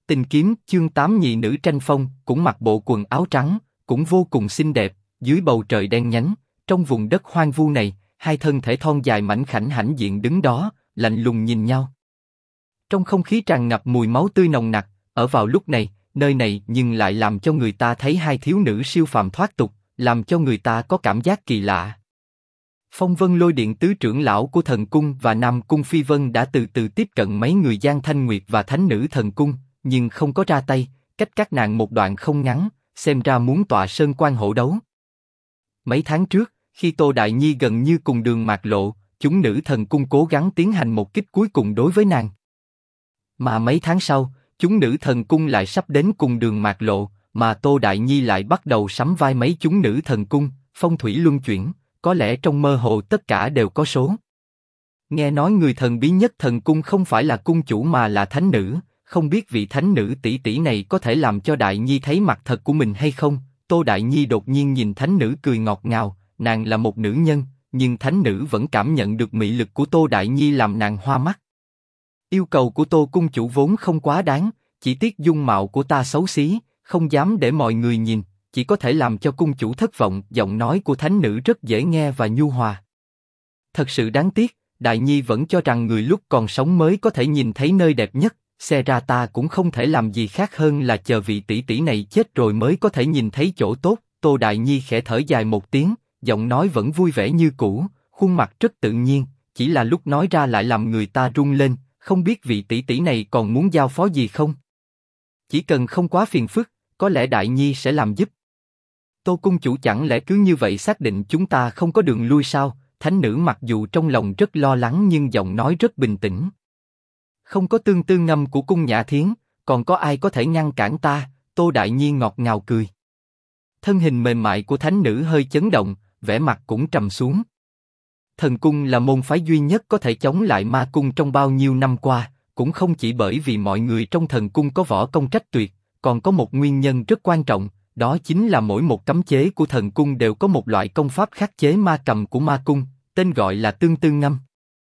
Tình kiếm chương 8 nhị nữ tranh phong, cũng mặc bộ quần áo trắng, cũng vô cùng xinh đẹp, dưới bầu trời đen nhánh, trong vùng đất hoang vu này, hai thân thể thon dài mảnh khảnh hãnh diện đứng đó, lạnh lùng nhìn nhau. Trong không khí tràn ngập mùi máu tươi nồng nặc, ở vào lúc này, nơi này nhưng lại làm cho người ta thấy hai thiếu nữ siêu phàm thoát tục, làm cho người ta có cảm giác kỳ lạ. Phong Vân Lôi Điện tứ trưởng lão của Thần Cung và Nam Cung Phi Vân đã từ từ tiếp cận mấy người Giang Thanh Nguyệt và Thánh Nữ Thần Cung, nhưng không có ra tay, cách các nàng một đoạn không ngắn, xem ra muốn tọa sơn quan hổ đấu. Mấy tháng trước, khi Tô Đại Nhi gần như cùng đường mạt lộ, chúng nữ Thần Cung cố gắng tiến hành một kích cuối cùng đối với nàng. Mà mấy tháng sau, chúng nữ Thần Cung lại sắp đến cùng đường mạt lộ, mà Tô Đại Nhi lại bắt đầu sắm vai mấy chúng nữ Thần Cung, phong thủy luân chuyển, có lẽ trong mơ hồ tất cả đều có số. Nghe nói người thần bí nhất Thần Cung không phải là cung chủ mà là thánh nữ, không biết vị thánh nữ tỷ tỷ này có thể làm cho Đại Nhi thấy mặt thật của mình hay không. Tô Đại Nhi đột nhiên nhìn thánh nữ cười ngọt ngào, nàng là một nữ nhân, nhưng thánh nữ vẫn cảm nhận được mị lực của Tô Đại Nhi làm nàng hoa mắt. Yêu cầu của Tô cung chủ vốn không quá đáng, chỉ tiếc dung mạo của ta xấu xí, không dám để mọi người nhìn, chỉ có thể làm cho cung chủ thất vọng. Giọng nói của thánh nữ rất dễ nghe và nhu hòa. Thật sự đáng tiếc, Đại Nhi vẫn cho rằng người lúc còn sống mới có thể nhìn thấy nơi đẹp nhất, xem ra ta cũng không thể làm gì khác hơn là chờ vị tỷ tỷ này chết rồi mới có thể nhìn thấy chỗ tốt. Tô Đại Nhi khẽ thở dài một tiếng, giọng nói vẫn vui vẻ như cũ, khuôn mặt rất tự nhiên, chỉ là lúc nói ra lại làm người ta run lên, không biết vị tỷ tỷ này còn muốn giao phó gì không? Chỉ cần không quá phiền phức, có lẽ Đại Nhi sẽ làm giúp. Tô cung chủ chẳng lẽ cứ như vậy xác định chúng ta không có đường lui sao? Thánh nữ mặc dù trong lòng rất lo lắng nhưng giọng nói rất bình tĩnh. Không có tương tư ngâm của cung Nhã Thiến, còn có ai có thể ngăn cản ta? Tô Đại Nhi ngọt ngào cười. Thân hình mềm mại của thánh nữ hơi chấn động, vẻ mặt cũng trầm xuống. Thần cung là môn phái duy nhất có thể chống lại ma cung trong bao nhiêu năm qua, cũng không chỉ bởi vì mọi người trong thần cung có võ công trách tuyệt, còn có một nguyên nhân rất quan trọng, đó chính là mỗi một cấm chế của thần cung đều có một loại công pháp khắc chế ma cầm của ma cung, tên gọi là tương tư ngâm.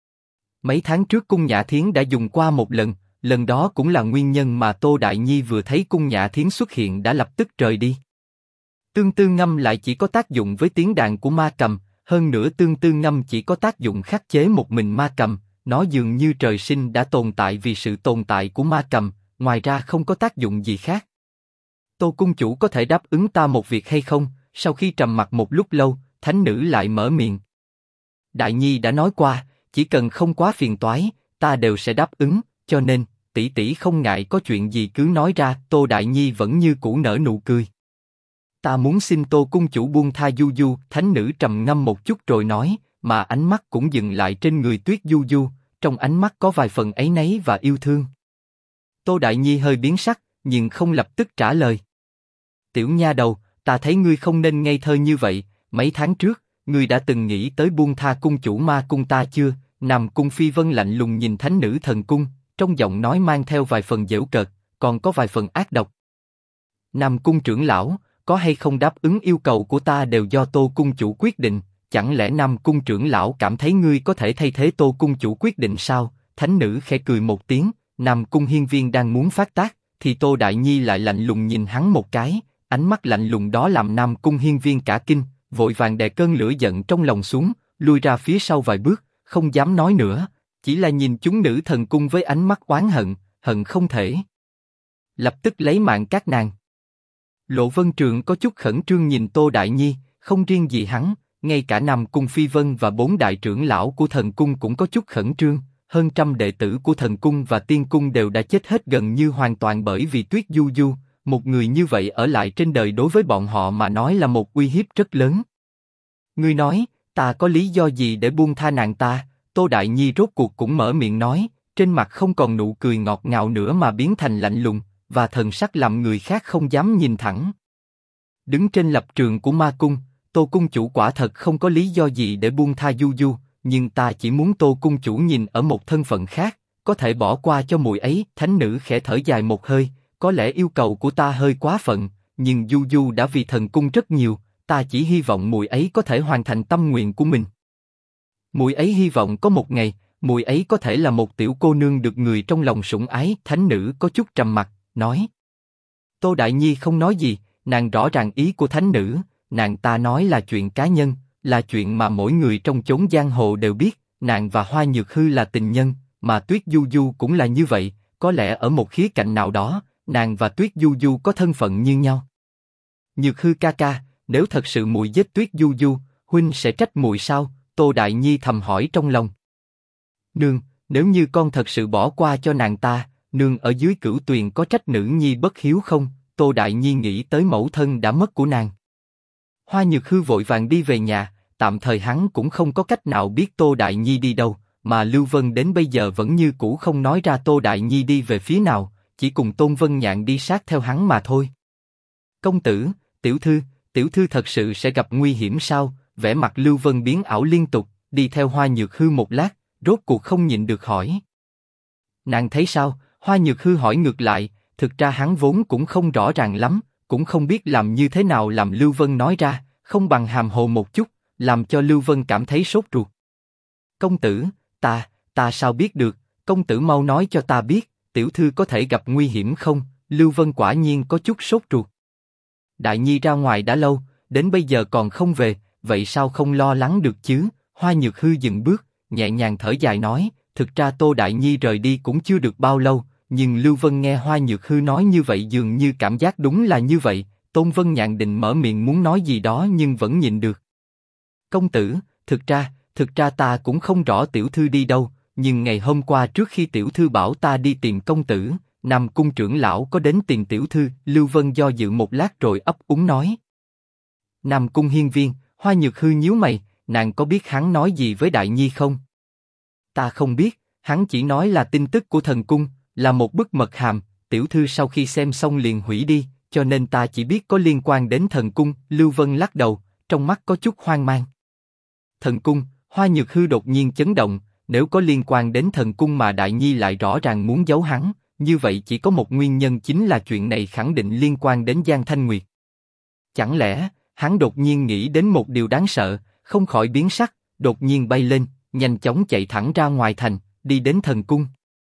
Mấy tháng trước cung Nhã Thiến đã dùng qua một lần đó cũng là nguyên nhân mà Tô Đại Nhi vừa thấy cung Nhã Thiến xuất hiện đã lập tức rời đi. Tương tư ngâm lại chỉ có tác dụng với tiếng đàn của ma cầm, hơn nữa tương tư ngâm chỉ có tác dụng khắc chế một mình ma cầm, nó dường như trời sinh đã tồn tại vì sự tồn tại của ma cầm, ngoài ra không có tác dụng gì khác. Tô cung chủ có thể đáp ứng ta một việc hay không? Sau khi trầm mặc một lúc lâu, thánh nữ lại mở miệng. Đại Nhi đã nói qua, chỉ cần không quá phiền toái, ta đều sẽ đáp ứng, cho nên, tỷ tỷ không ngại có chuyện gì cứ nói ra. Tô Đại Nhi vẫn như cũ nở nụ cười. Ta muốn xin Tô cung chủ buông tha Du Du. Thánh nữ trầm ngâm một chút rồi nói, mà ánh mắt cũng dừng lại trên người Tuyết Du Du, trong ánh mắt có vài phần áy náy và yêu thương. Tô Đại Nhi hơi biến sắc, nhưng không lập tức trả lời. Tiểu nha đầu, ta thấy ngươi không nên ngây thơ như vậy, mấy tháng trước, ngươi đã từng nghĩ tới buông tha cung chủ ma cung ta chưa? Nam Cung Phi Vân lạnh lùng nhìn thánh nữ thần cung, trong giọng nói mang theo vài phần giễu cợt, còn có vài phần ác độc. Nam Cung trưởng lão, có hay không đáp ứng yêu cầu của ta đều do Tô cung chủ quyết định, chẳng lẽ Nam Cung trưởng lão cảm thấy ngươi có thể thay thế Tô cung chủ quyết định sao? Thánh nữ khẽ cười một tiếng, Nam Cung hiên viên đang muốn phát tác, thì Tô Đại Nhi lại lạnh lùng nhìn hắn một cái, ánh mắt lạnh lùng đó làm Nam Cung hiên viên cả kinh, vội vàng đè cơn lửa giận trong lòng xuống, lui ra phía sau vài bước, không dám nói nữa, chỉ là nhìn chúng nữ thần cung với ánh mắt oán hận, hận không thể lập tức lấy mạng các nàng. Lộ Vân Trường có chút khẩn trương nhìn Tô Đại Nhi, không riêng gì hắn, ngay cả Nam Cung Phi Vân và 4 đại trưởng lão của thần cung cũng có chút khẩn trương. Hơn trăm đệ tử của thần cung và tiên cung đều đã chết hết gần như hoàn toàn bởi vì Tuyết Du Du. Một người như vậy ở lại trên đời đối với bọn họ mà nói là một uy hiếp rất lớn. Ngươi nói, ta có lý do gì để buông tha nàng ta? Tô Đại Nhi rốt cuộc cũng mở miệng nói, trên mặt không còn nụ cười ngọt ngào nữa mà biến thành lạnh lùng, và thần sắc làm người khác không dám nhìn thẳng. Đứng trên lập trường của ma cung, Tô cung chủ quả thật không có lý do gì để buông tha Du Du, nhưng ta chỉ muốn Tô cung chủ nhìn ở một thân phận khác, có thể bỏ qua cho muội ấy. Thánh nữ khẽ thở dài một hơi, có lẽ yêu cầu của ta hơi quá phận, nhưng Du Du đã vì thần cung rất nhiều, ta chỉ hy vọng muội ấy có thể hoàn thành tâm nguyện của mình. Muội ấy hy vọng có một ngày, muội ấy có thể là một tiểu cô nương được người trong lòng sủng ái. Thánh nữ có chút trầm mặc, nói. Tô Đại Nhi không nói gì, nàng rõ ràng ý của thánh nữ, nàng ta nói là chuyện cá nhân, là chuyện mà mỗi người trong chốn giang hồ đều biết, nàng và Hoa Nhược Hư là tình nhân, mà Tuyết Du Du cũng là như vậy, có lẽ ở một khía cạnh nào đó, nàng và Tuyết Du Du có thân phận như nhau. Nhược Hư ca ca, nếu thật sự muội giết Tuyết Du Du, huynh sẽ trách muội sao? Tô Đại Nhi thầm hỏi trong lòng. Nương, nếu như con thật sự bỏ qua cho nàng ta, nương ở dưới Cửu Tuyền có trách nữ nhi bất hiếu không? Tô Đại Nhi nghĩ tới mẫu thân đã mất của nàng. Hoa Nhược Hư vội vàng đi về nhà, tạm thời hắn cũng không có cách nào biết Tô Đại Nhi đi đâu, mà Lưu Vân đến bây giờ vẫn như cũ không nói ra Tô Đại Nhi đi về phía nào, chỉ cùng Tôn Vân Nhạn đi sát theo hắn mà thôi. Công tử, tiểu thư thật sự sẽ gặp nguy hiểm sao? Vẻ mặt Lưu Vân biến ảo liên tục, đi theo Hoa Nhược Hư một lát, rốt cuộc không nhịn được hỏi. Nàng thấy sao? Hoa Nhược Hư hỏi ngược lại, thực ra hắn vốn cũng không rõ ràng lắm, cũng không biết làm như thế nào làm Lưu Vân nói ra, không bằng hàm hồ một chút, làm cho Lưu Vân cảm thấy sốt ruột. Công tử, ta sao biết được? Công tử mau nói cho ta biết, tiểu thư có thể gặp nguy hiểm không? Lưu Vân quả nhiên có chút sốt ruột. Đại Nhi ra ngoài đã lâu, đến bây giờ còn không về, vậy sao không lo lắng được chứ? Hoa Nhược Hư dừng bước, nhẹ nhàng thở dài nói, thực ra Tô Đại Nhi rời đi cũng chưa được bao lâu, nhưng Lưu Vân nghe Hoa Nhược Hư nói như vậy dường như cảm giác đúng là như vậy. Tôn Vân Nhạn định mở miệng muốn nói gì đó nhưng vẫn nhịn được. Công tử, thực ra ta cũng không rõ tiểu thư đi đâu, nhưng ngày hôm qua trước khi tiểu thư bảo ta đi tìm công tử, Nam Cung trưởng lão có đến tìm tiểu thư. Lưu Vân do dự một lát rồi ấp úng nói. Nam Cung hiên viên. Hoa Nhược Hư nhíu mày, nàng có biết hắn nói gì với Đại Nhi không? Ta không biết, hắn chỉ nói là tin tức của thần cung, là một bức mật hàm, tiểu thư sau khi xem xong liền hủy đi, cho nên ta chỉ biết có liên quan đến thần cung. Lưu Vân lắc đầu, trong mắt có chút hoang mang. Thần cung? Hoa Nhược Hư đột nhiên chấn động, nếu có liên quan đến thần cung mà Đại Nhi lại rõ ràng muốn giấu hắn, như vậy chỉ có một nguyên nhân, chính là chuyện này khẳng định liên quan đến Giang Thanh Nguyệt. Chẳng lẽ, hắn đột nhiên nghĩ đến một điều đáng sợ, không khỏi biến sắc, đột nhiên bay lên, nhanh chóng chạy thẳng ra ngoài thành, đi đến thần cung.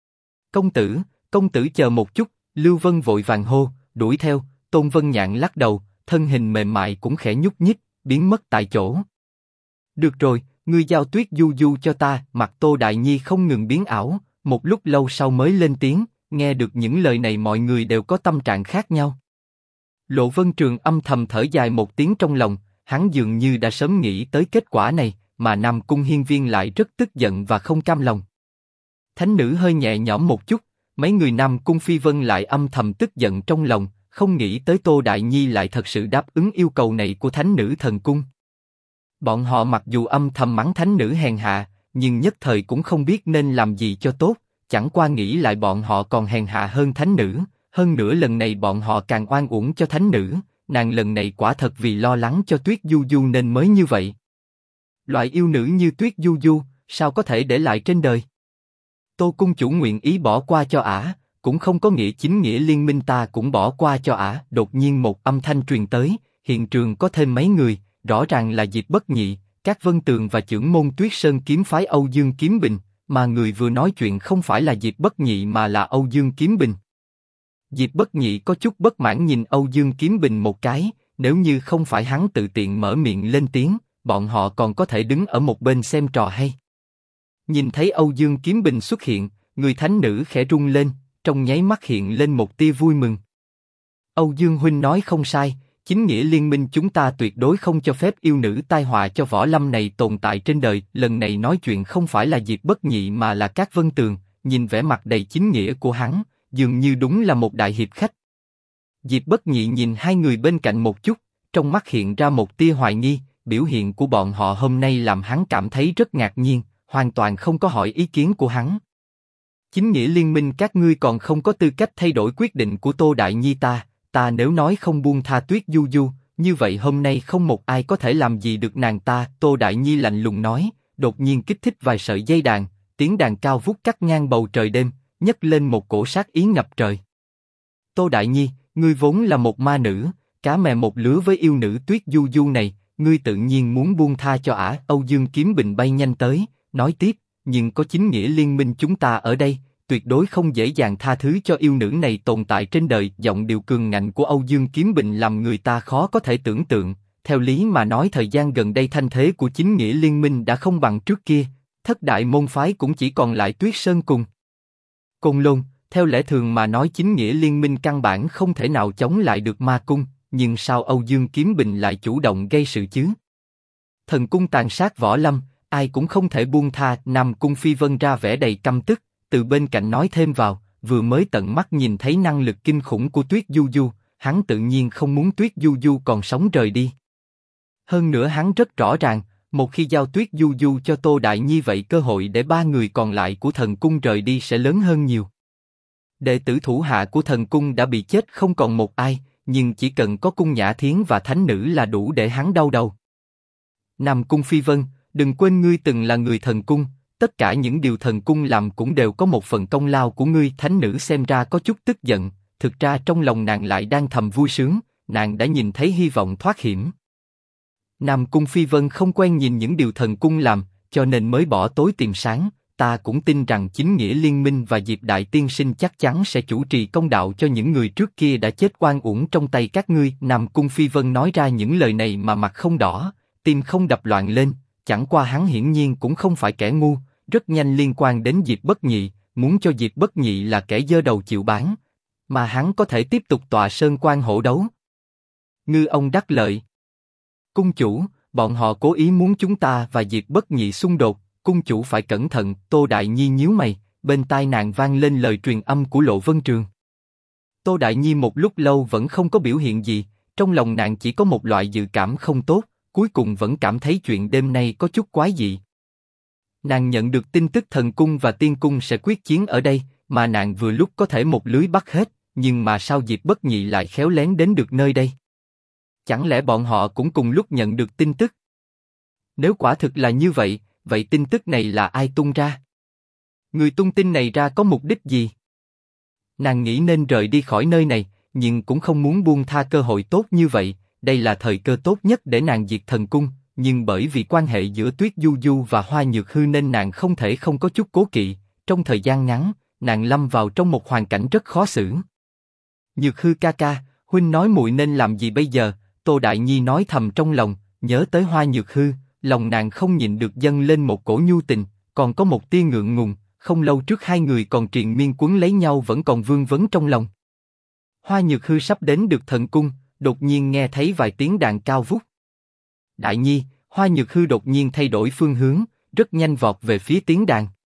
Công tử chờ một chút. Lưu Vân vội vàng hô, đuổi theo. Tôn Vân Nhạn lắc đầu, thân hình mềm mại cũng khẽ nhúc nhích, biến mất tại chỗ. Được rồi, ngươi giao Tuyết Du Du cho ta. Mặt Tô Đại Nhi không ngừng biến ảo, một lúc lâu sau mới lên tiếng. Nghe được những lời này mọi người đều có tâm trạng khác nhau. Lộ Vân Trường âm thầm thở dài một tiếng trong lòng, hắn dường như đã sớm nghĩ tới kết quả này, mà Nam Cung hiên viên lại rất tức giận và không cam lòng. Thánh nữ hơi nhẹ nhõm một chút, mấy người Nam Cung Phi Vân lại âm thầm tức giận trong lòng, không nghĩ tới Tô Đại Nhi lại thật sự đáp ứng yêu cầu này của thánh nữ thần cung. Bọn họ mặc dù âm thầm mắng thánh nữ hèn hạ, nhưng nhất thời cũng không biết nên làm gì cho tốt, chẳng qua nghĩ lại bọn họ còn hèn hạ hơn thánh nữ, hơn nữa lần này bọn họ càng oan uổng cho thánh nữ, nàng lần này quả thật vì lo lắng cho Tuyết Du Du nên mới như vậy. Loại yêu nữ như Tuyết Du Du, sao có thể để lại trên đời? Tô cung chủ nguyện ý bỏ qua cho ả, cũng không có nghĩa chính nghĩa liên minh ta cũng bỏ qua cho ả. Đột nhiên một âm thanh truyền tới, hiện trường có thêm mấy người, rõ ràng là Diệp Bất Nhị, Các Vân Tường và trưởng môn Tuyết Sơn kiếm phái Âu Dương Kiếm Bình, mà người vừa nói chuyện không phải là Diệp Bất Nhị mà là Âu Dương Kiếm Bình. Diệp Bất Nhị có chút bất mãn nhìn Âu Dương Kiếm Bình một cái, nếu như không phải hắn tự tiện mở miệng lên tiếng, bọn họ còn có thể đứng ở một bên xem trò hay. Nhìn thấy Âu Dương Kiếm Bình xuất hiện, người thánh nữ khẽ rung lên, trong nháy mắt hiện lên một tia vui mừng. Âu Dương huynh nói không sai, chính nghĩa liên minh chúng ta tuyệt đối không cho phép yêu nữ tai họa cho võ lâm này tồn tại trên đời. Lần này nói chuyện không phải là Diệp Bất Nhị mà là Các Vân Tường, nhìn vẻ mặt đầy chính nghĩa của hắn, dường như đúng là một đại hiệp khách. Diệp Bất Nhị nhìn hai người bên cạnh một chút, trong mắt hiện ra một tia hoài nghi, biểu hiện của bọn họ hôm nay làm hắn cảm thấy rất ngạc nhiên, hoàn toàn không có hỏi ý kiến của hắn. Chính nghĩa liên minh các ngươi còn không có tư cách thay đổi quyết định của Tô Đại Nhi ta nếu nói không buông tha Tuyết Du Du, như vậy hôm nay không một ai có thể làm gì được nàng ta. Tô Đại Nhi lạnh lùng nói, đột nhiên kích thích vài sợi dây đàn, tiếng đàn cao vút cắt ngang bầu trời đêm, nhấc lên một cổ sát ý ngập trời. Tô Đại Nhi, ngươi vốn là một ma nữ, cá mè một lứa với yêu nữ Tuyết Du Du này, ngươi tự nhiên muốn buông tha cho ả. Âu Dương Kiếm Bình bay nhanh tới, nói tiếp, nhưng có chính nghĩa liên minh chúng ta ở đây, tuyệt đối không dễ dàng tha thứ cho yêu nữ này tồn tại trên đời. Giọng điệu cường ngạnh của Âu Dương Kiếm Bình làm người ta khó có thể tưởng tượng. Theo lý mà nói thời gian gần đây thanh thế của chính nghĩa liên minh đã không bằng trước kia, thất đại môn phái cũng chỉ còn lại Tuyết Sơn cùng Côn Lôn. Theo lẽ thường mà nói chính nghĩa liên minh căn bản không thể nào chống lại được ma cung, nhưng sao Âu Dương Kiếm Bình lại chủ động gây sự chứ? Thần cung tàn sát võ lâm, ai cũng không thể buông tha. Nam Cung Phi Vân ra vẻ đầy căm tức, từ bên cạnh nói thêm vào, vừa mới tận mắt nhìn thấy năng lực kinh khủng của Tuyết Du Du, hắn tự nhiên không muốn Tuyết Du Du còn sống rời đi. Hơn nữa hắn rất rõ ràng, một khi giao Tuyết Du Du cho Tô Đại Nhi vậy cơ hội để ba người còn lại của thần cung rời đi sẽ lớn hơn nhiều. Đệ tử thủ hạ của thần cung đã bị chết không còn một ai, nhưng chỉ cần có Cung Nhã Thiến và thánh nữ là đủ để hắn đau đầu. Nam Cung Phi Vân, đừng quên ngươi từng là người thần cung, tất cả những điều thần cung làm cũng đều có một phần công lao của ngươi. Thánh nữ xem ra có chút tức giận, thực ra trong lòng nàng lại đang thầm vui sướng, nàng đã nhìn thấy hy vọng thoát hiểm. Nam Cung Phi Vân không quen nhìn những điều thần cung làm, cho nên mới bỏ tối tìm sáng. Ta cũng tin rằng chính nghĩa liên minh và Diệp Đại Tiên Sinh chắc chắn sẽ chủ trì công đạo cho những người trước kia đã chết oan uổng trong tay các ngươi. Nam Cung Phi Vân nói ra những lời này mà mặt không đỏ, tim không đập loạn lên. Chẳng qua hắn hiển nhiên cũng không phải kẻ ngu, rất nhanh liên quan đến Diệp Bất Nhị, muốn cho Diệp Bất Nhị là kẻ giơ đầu chịu bán, mà hắn có thể tiếp tục tọa sơn quan hổ đấu. Ngư ông đắc lợi. Cung chủ, bọn họ cố ý muốn chúng ta và Diệp Bất Nhị xung đột, cung chủ phải cẩn thận. Tô Đại Nhi nhíu mày, bên tai nàng vang lên lời truyền âm của Lộ Vân Trường. Tô Đại Nhi một lúc lâu vẫn không có biểu hiện gì, trong lòng nàng chỉ có một loại dự cảm không tốt, cuối cùng vẫn cảm thấy chuyện đêm nay có chút quái dị. Nàng nhận được tin tức thần cung và tiên cung sẽ quyết chiến ở đây, mà nàng vừa lúc có thể một lưới bắt hết, nhưng mà sao Diệp Bất Nhị lại khéo léo đến được nơi đây? Chẳng lẽ bọn họ cũng cùng lúc nhận được tin tức? Nếu quả thực là như vậy, vậy tin tức này là ai tung ra? Người tung tin này ra có mục đích gì? Nàng nghĩ nên rời đi khỏi nơi này, nhưng cũng không muốn buông tha cơ hội tốt như vậy. Đây là thời cơ tốt nhất để nàng diệt thần cung, nhưng bởi vì quan hệ giữa Tuyết Du Du và Hoa Nhược Hư nên nàng không thể không có chút cố kỵ. Trong thời gian ngắn, nàng lâm vào trong một hoàn cảnh rất khó xử. Nhược Hư ca ca, huynh nói muội nên làm gì bây giờ? Tô Đại Nhi nói thầm trong lòng, nhớ tới Hoa Nhược Hư, lòng nàng không nhịn được dâng lên một cổ nhu tình, còn có một tia ngượng ngùng. Không lâu trước hai người còn triền miên quấn lấy nhau vẫn còn vương vấn trong lòng. Hoa Nhược Hư sắp đến được thần cung, đột nhiên nghe thấy vài tiếng đàn cao vút. Đại Nhi, Hoa Nhược Hư đột nhiên thay đổi phương hướng, rất nhanh vọt về phía tiếng đàn.